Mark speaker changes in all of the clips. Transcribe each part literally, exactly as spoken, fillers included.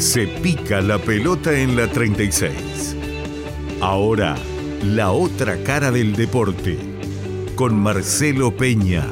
Speaker 1: Se pica la pelota en la treinta y seis. Ahora, la otra cara del deporte, con Marcelo Peña.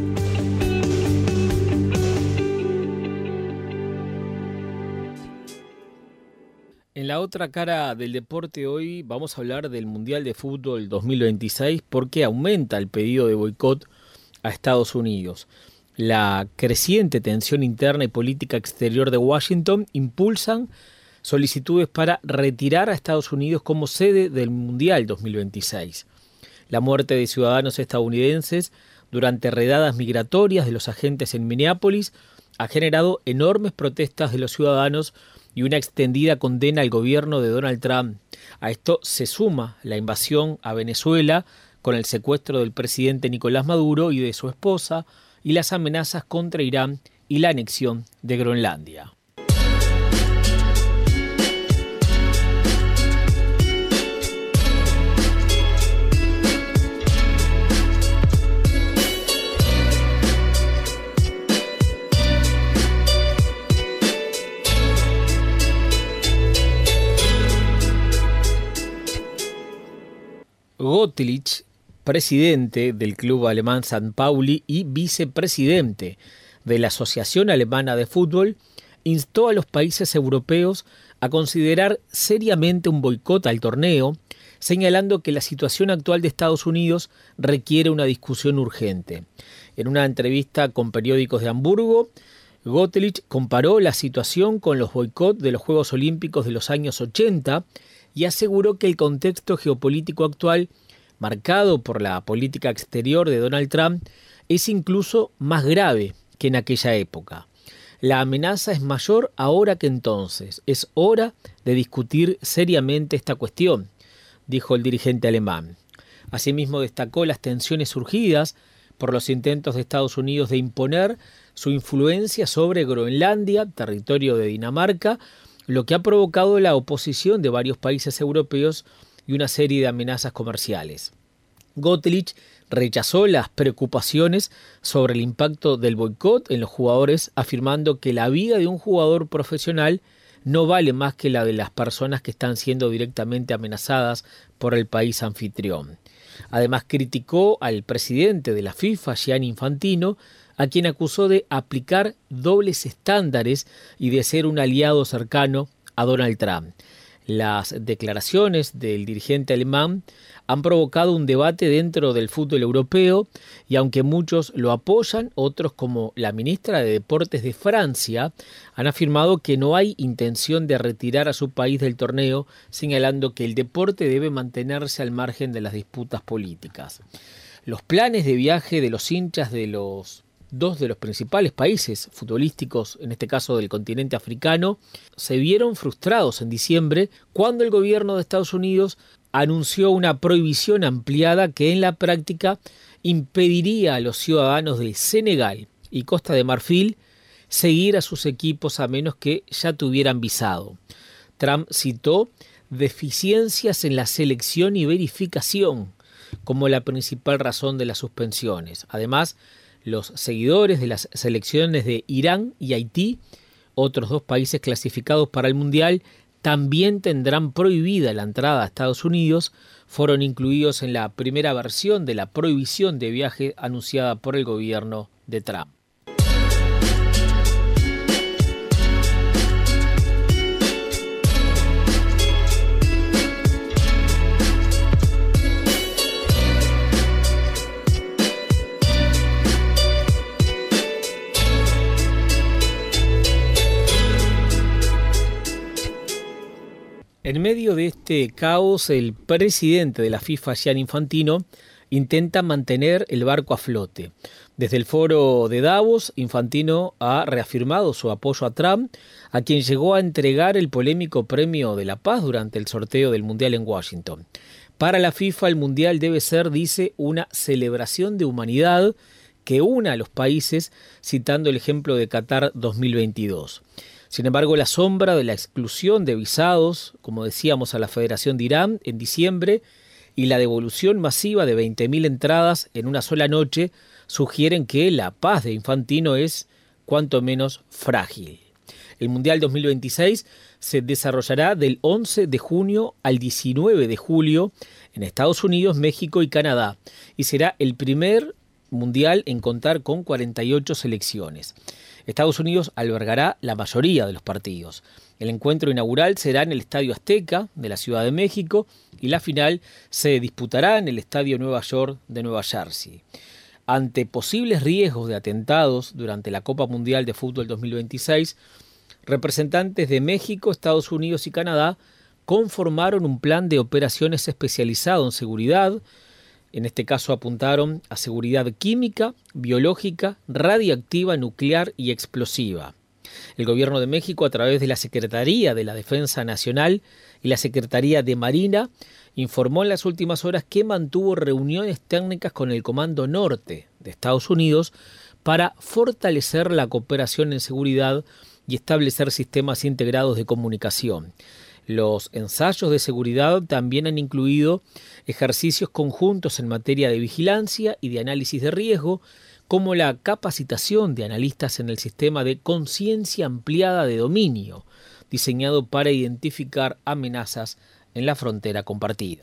Speaker 2: En la otra cara del deporte hoy vamos a hablar del Mundial de Fútbol dos mil veintiséis porque aumenta el pedido de boicot a Estados Unidos. La creciente tensión interna y política exterior de Washington impulsan solicitudes para retirar a Estados Unidos como sede del Mundial dos mil veintiséis. La muerte de ciudadanos estadounidenses durante redadas migratorias de los agentes en Minneapolis ha generado enormes protestas de los ciudadanos y una extendida condena al gobierno de Donald Trump. A esto se suma la invasión a Venezuela con el secuestro del presidente Nicolás Maduro y de su esposa y las amenazas contra Irán y la anexión de Groenlandia. Gottlieb, presidente del club alemán San Pauli y vicepresidente de la Asociación Alemana de Fútbol, instó a los países europeos a considerar seriamente un boicot al torneo, señalando que la situación actual de Estados Unidos requiere una discusión urgente. En una entrevista con periódicos de Hamburgo, Gottlieb comparó la situación con los boicots de los Juegos Olímpicos de los años ochenta y aseguró que el contexto geopolítico actual, marcado por la política exterior de Donald Trump, es incluso más grave que en aquella época. La amenaza es mayor ahora que entonces. Es hora de discutir seriamente esta cuestión, dijo el dirigente alemán. Asimismo, destacó las tensiones surgidas por los intentos de Estados Unidos de imponer su influencia sobre Groenlandia, territorio de Dinamarca, lo que ha provocado la oposición de varios países europeos y una serie de amenazas comerciales. Gottlieb rechazó las preocupaciones sobre el impacto del boicot en los jugadores, afirmando que la vida de un jugador profesional no vale más que la de las personas que están siendo directamente amenazadas por el país anfitrión. Además, criticó al presidente de la FIFA, Gianni Infantino, a quien acusó de aplicar dobles estándares y de ser un aliado cercano a Donald Trump. Las declaraciones del dirigente alemán han provocado un debate dentro del fútbol europeo y aunque muchos lo apoyan, otros como la ministra de Deportes de Francia han afirmado que no hay intención de retirar a su país del torneo, señalando que el deporte debe mantenerse al margen de las disputas políticas. Los planes de viaje de los hinchas de los dos de los principales países futbolísticos, en este caso del continente africano, se vieron frustrados en diciembre cuando el gobierno de Estados Unidos anunció una prohibición ampliada que en la práctica impediría a los ciudadanos de Senegal y Costa de Marfil seguir a sus equipos a menos que ya tuvieran visado. Trump citó deficiencias en la selección y verificación como la principal razón de las suspensiones. Además, los seguidores de las selecciones de Irán y Haití, otros dos países clasificados para el Mundial, también tendrán prohibida la entrada a Estados Unidos. Fueron incluidos en la primera versión de la prohibición de viaje anunciada por el gobierno de Trump. En medio de este caos, el presidente de la FIFA, Gianni Infantino, intenta mantener el barco a flote. Desde el foro de Davos, Infantino ha reafirmado su apoyo a Trump, a quien llegó a entregar el polémico Premio de la Paz durante el sorteo del Mundial en Washington. Para la FIFA, el Mundial debe ser, dice, una celebración de humanidad que una a los países, citando el ejemplo de Qatar dos mil veintidós. Sin embargo, la sombra de la exclusión de visados, como decíamos, a la Federación de Irán en diciembre, y la devolución masiva de veinte mil entradas en una sola noche sugieren que la paz de Infantino es cuanto menos frágil. El Mundial dos mil veintiséis se desarrollará del once de junio al diecinueve de julio en Estados Unidos, México y Canadá, y será el primer mundial en contar con cuarenta y ocho selecciones. Estados Unidos albergará la mayoría de los partidos. El encuentro inaugural será en el Estadio Azteca de la Ciudad de México y la final se disputará en el Estadio Nueva York de Nueva Jersey. Ante posibles riesgos de atentados durante la Copa Mundial de Fútbol dos mil veintiséis, representantes de México, Estados Unidos y Canadá conformaron un plan de operaciones especializado en seguridad. En este caso apuntaron a seguridad química, biológica, radiactiva, nuclear y explosiva. El Gobierno de México, a través de la Secretaría de la Defensa Nacional y la Secretaría de Marina, informó en las últimas horas que mantuvo reuniones técnicas con el Comando Norte de Estados Unidos para fortalecer la cooperación en seguridad y establecer sistemas integrados de comunicación. Los ensayos de seguridad también han incluido ejercicios conjuntos en materia de vigilancia y de análisis de riesgo, como la capacitación de analistas en el sistema de conciencia ampliada de dominio, diseñado para identificar amenazas en la frontera compartida.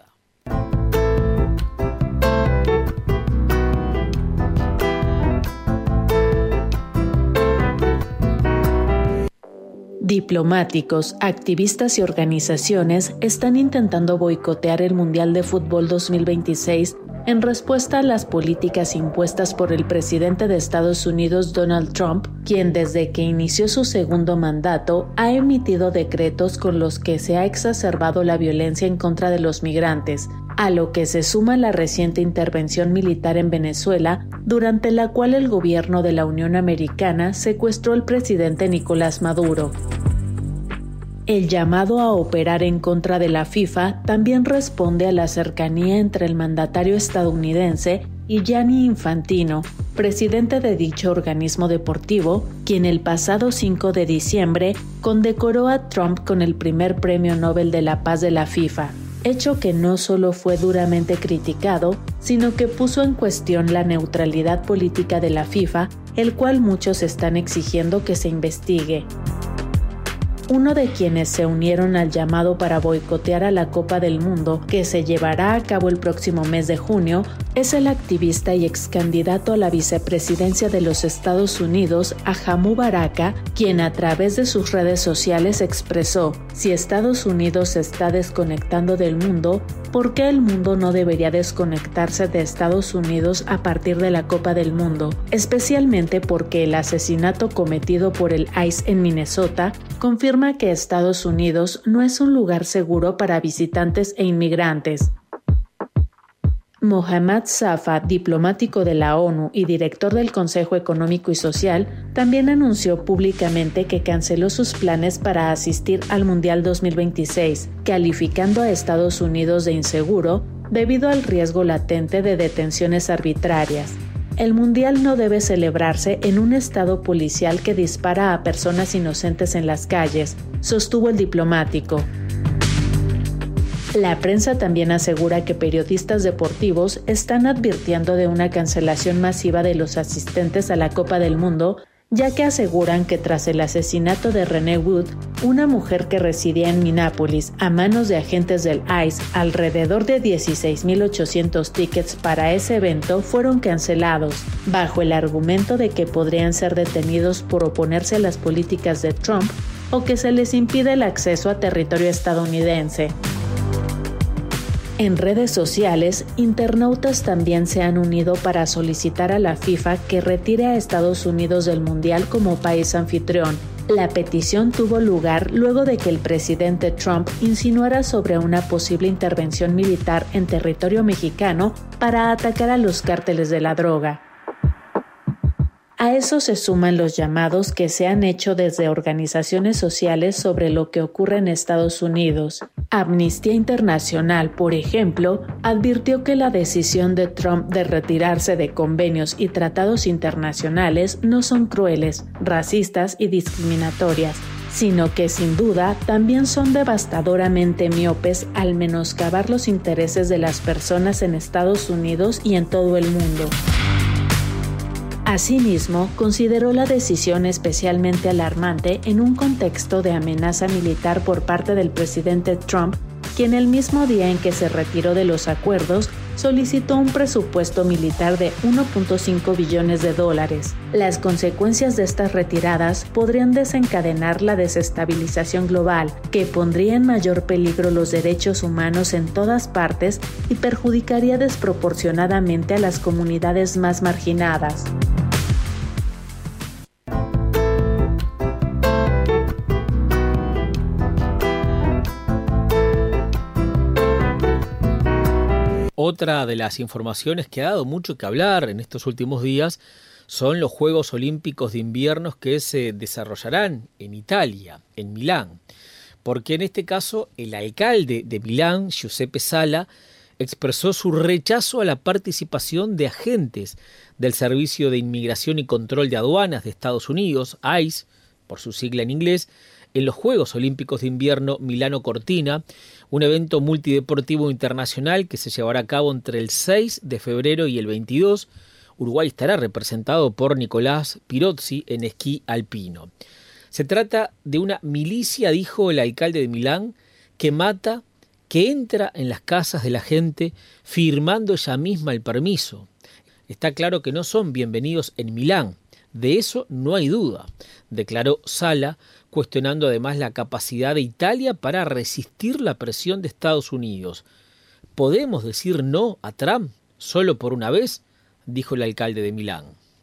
Speaker 3: Diplomáticos, activistas y organizaciones están intentando boicotear el Mundial de Fútbol dos mil veintiséis en respuesta a las políticas impuestas por el presidente de Estados Unidos, Donald Trump, quien desde que inició su segundo mandato ha emitido decretos con los que se ha exacerbado la violencia en contra de los migrantes, a lo que se suma la reciente intervención militar en Venezuela, durante la cual el gobierno de la Unión Americana secuestró al presidente Nicolás Maduro. El llamado a operar en contra de la FIFA también responde a la cercanía entre el mandatario estadounidense y Gianni Infantino, presidente de dicho organismo deportivo, quien el pasado cinco de diciembre condecoró a Trump con el primer Premio Nobel de la Paz de la FIFA, hecho que no solo fue duramente criticado, sino que puso en cuestión la neutralidad política de la FIFA, el cual muchos están exigiendo que se investigue. Uno de quienes se unieron al llamado para boicotear a la Copa del Mundo, que se llevará a cabo el próximo mes de junio, es el activista y ex candidato a la vicepresidencia de los Estados Unidos, Ajamu Baraka, quien a través de sus redes sociales expresó: si Estados Unidos se está desconectando del mundo, ¿por qué el mundo no debería desconectarse de Estados Unidos a partir de la Copa del Mundo? Especialmente porque el asesinato cometido por el ICE en Minnesota confirma que Estados Unidos no es un lugar seguro para visitantes e inmigrantes. Mohammad Safa, diplomático de la ONU y director del Consejo Económico y Social, también anunció públicamente que canceló sus planes para asistir al Mundial dos mil veintiséis, calificando a Estados Unidos de inseguro debido al riesgo latente de detenciones arbitrarias. El Mundial no debe celebrarse en un estado policial que dispara a personas inocentes en las calles, sostuvo el diplomático. La prensa también asegura que periodistas deportivos están advirtiendo de una cancelación masiva de los asistentes a la Copa del Mundo, ya que aseguran que tras el asesinato de Renee Wood, una mujer que residía en Minneapolis, a manos de agentes del ICE, alrededor de dieciséis mil ochocientos tickets para ese evento fueron cancelados, bajo el argumento de que podrían ser detenidos por oponerse a las políticas de Trump o que se les impide el acceso a territorio estadounidense. En redes sociales, internautas también se han unido para solicitar a la FIFA que retire a Estados Unidos del Mundial como país anfitrión. La petición tuvo lugar luego de que el presidente Trump insinuara sobre una posible intervención militar en territorio mexicano para atacar a los cárteles de la droga. A eso se suman los llamados que se han hecho desde organizaciones sociales sobre lo que ocurre en Estados Unidos. Amnistía Internacional, por ejemplo, advirtió que la decisión de Trump de retirarse de convenios y tratados internacionales no son crueles, racistas y discriminatorias, sino que sin duda también son devastadoramente miopes al menoscabar los intereses de las personas en Estados Unidos y en todo el mundo. Asimismo, consideró la decisión especialmente alarmante en un contexto de amenaza militar por parte del presidente Trump, quien el mismo día en que se retiró de los acuerdos, solicitó un presupuesto militar de uno punto cinco billones de dólares. Las consecuencias de estas retiradas podrían desencadenar la desestabilización global, que pondría en mayor peligro los derechos humanos en todas partes y perjudicaría desproporcionadamente a las comunidades más marginadas.
Speaker 2: Otra de las informaciones que ha dado mucho que hablar en estos últimos días son los Juegos Olímpicos de Invierno que se desarrollarán en Italia, en Milán, porque en este caso el alcalde de Milán, Giuseppe Sala, expresó su rechazo a la participación de agentes del Servicio de Inmigración y Control de Aduanas de Estados Unidos, I C E, por su sigla en inglés, en los Juegos Olímpicos de Invierno Milano-Cortina, un evento multideportivo internacional que se llevará a cabo entre el seis de febrero y el veintidós. Uruguay estará representado por Nicolás Pirozzi en esquí alpino. Se trata de una milicia, dijo el alcalde de Milán, que mata, que entra en las casas de la gente firmando ella misma el permiso. Está claro que no son bienvenidos en Milán, de eso no hay duda, declaró Sala, cuestionando además la capacidad de Italia para resistir la presión de Estados Unidos. ¿Podemos decir no a Trump solo por una vez?, dijo el alcalde de Milán.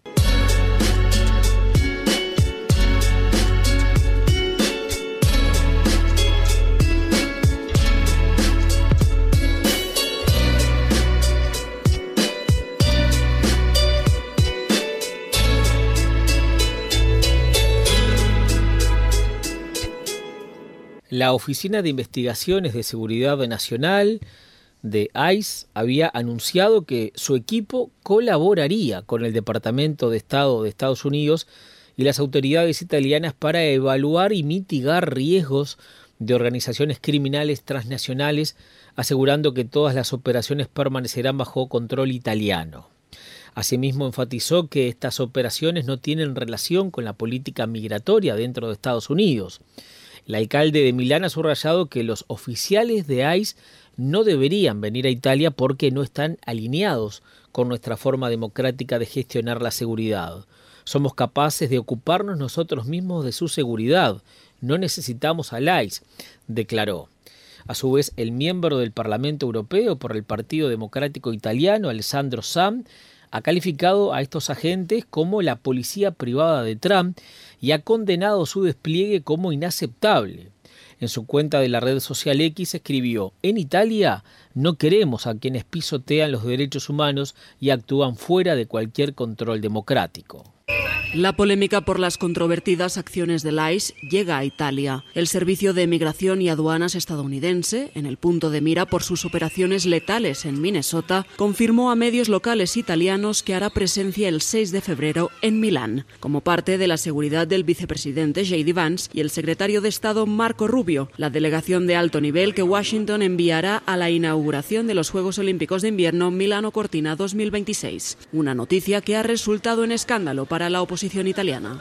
Speaker 2: La Oficina de Investigaciones de Seguridad Nacional de I C E había anunciado que su equipo colaboraría con el Departamento de Estado de Estados Unidos y las autoridades italianas para evaluar y mitigar riesgos de organizaciones criminales transnacionales, asegurando que todas las operaciones permanecerán bajo control italiano. Asimismo, enfatizó que estas operaciones no tienen relación con la política migratoria dentro de Estados Unidos. El alcalde de Milán ha subrayado que los oficiales de I C E no deberían venir a Italia porque no están alineados con nuestra forma democrática de gestionar la seguridad. Somos capaces de ocuparnos nosotros mismos de su seguridad. No necesitamos al I C E, declaró. A su vez, el miembro del Parlamento Europeo por el Partido Democrático Italiano, Alessandro Sam, ha calificado a estos agentes como la policía privada de Trump y ha condenado su despliegue como inaceptable. En su cuenta de la red social X escribió: en Italia no queremos a quienes pisotean los derechos humanos y actúan fuera de cualquier control democrático.
Speaker 4: La polémica por las controvertidas acciones del I C E llega a Italia. El Servicio de Migración y Aduanas estadounidense, en el punto de mira por sus operaciones letales en Minnesota, confirmó a medios locales italianos que hará presencia el seis de febrero en Milán, como parte de la seguridad del vicepresidente J D Vance y el secretario de Estado Marco Rubio, la delegación de alto nivel que Washington enviará a la inauguración de los Juegos Olímpicos de Invierno Milano-Cortina dos mil veintiséis. Una noticia que ha resultado en escándalo para la oposición italiana.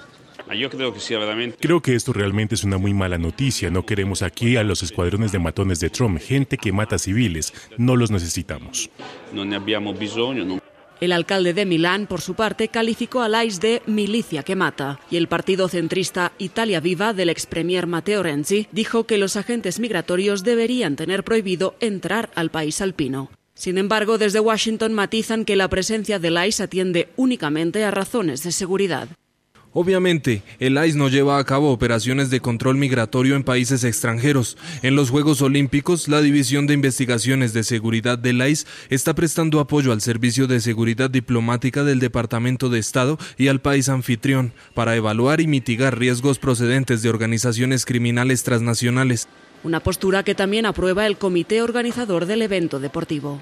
Speaker 5: Creo que esto realmente es una muy mala noticia. No queremos aquí a los escuadrones de matones de Trump, gente que mata civiles. No los necesitamos.
Speaker 4: El alcalde de Milán, por su parte, calificó al I C E de milicia que mata, y el partido centrista Italia Viva del ex premier Matteo Renzi dijo que los agentes migratorios deberían tener prohibido entrar al país alpino. Sin embargo, desde Washington matizan que la presencia del I C E atiende únicamente a razones de seguridad.
Speaker 6: Obviamente, el I C E no lleva a cabo operaciones de control migratorio en países extranjeros. En los Juegos Olímpicos, la División de Investigaciones de Seguridad del I C E está prestando apoyo al Servicio de Seguridad Diplomática del Departamento de Estado y al país anfitrión para evaluar y mitigar riesgos procedentes de organizaciones criminales transnacionales.
Speaker 4: Una postura que también aprueba el comité organizador del evento deportivo.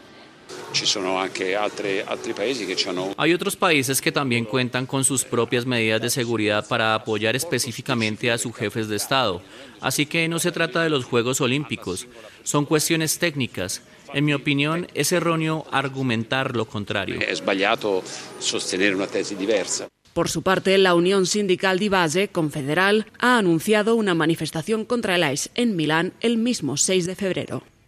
Speaker 7: Hay otros países que también cuentan con sus propias medidas de seguridad para apoyar específicamente a sus jefes de Estado. Así que no se trata de los Juegos Olímpicos, son cuestiones técnicas. En mi opinión, es erróneo argumentar lo contrario.
Speaker 8: È sbagliato sostenere una tesi diversa.
Speaker 4: Por su parte, la Unión Sindical di Base, confederal, ha anunciado una manifestación contra el I C E en Milán el mismo seis de febrero.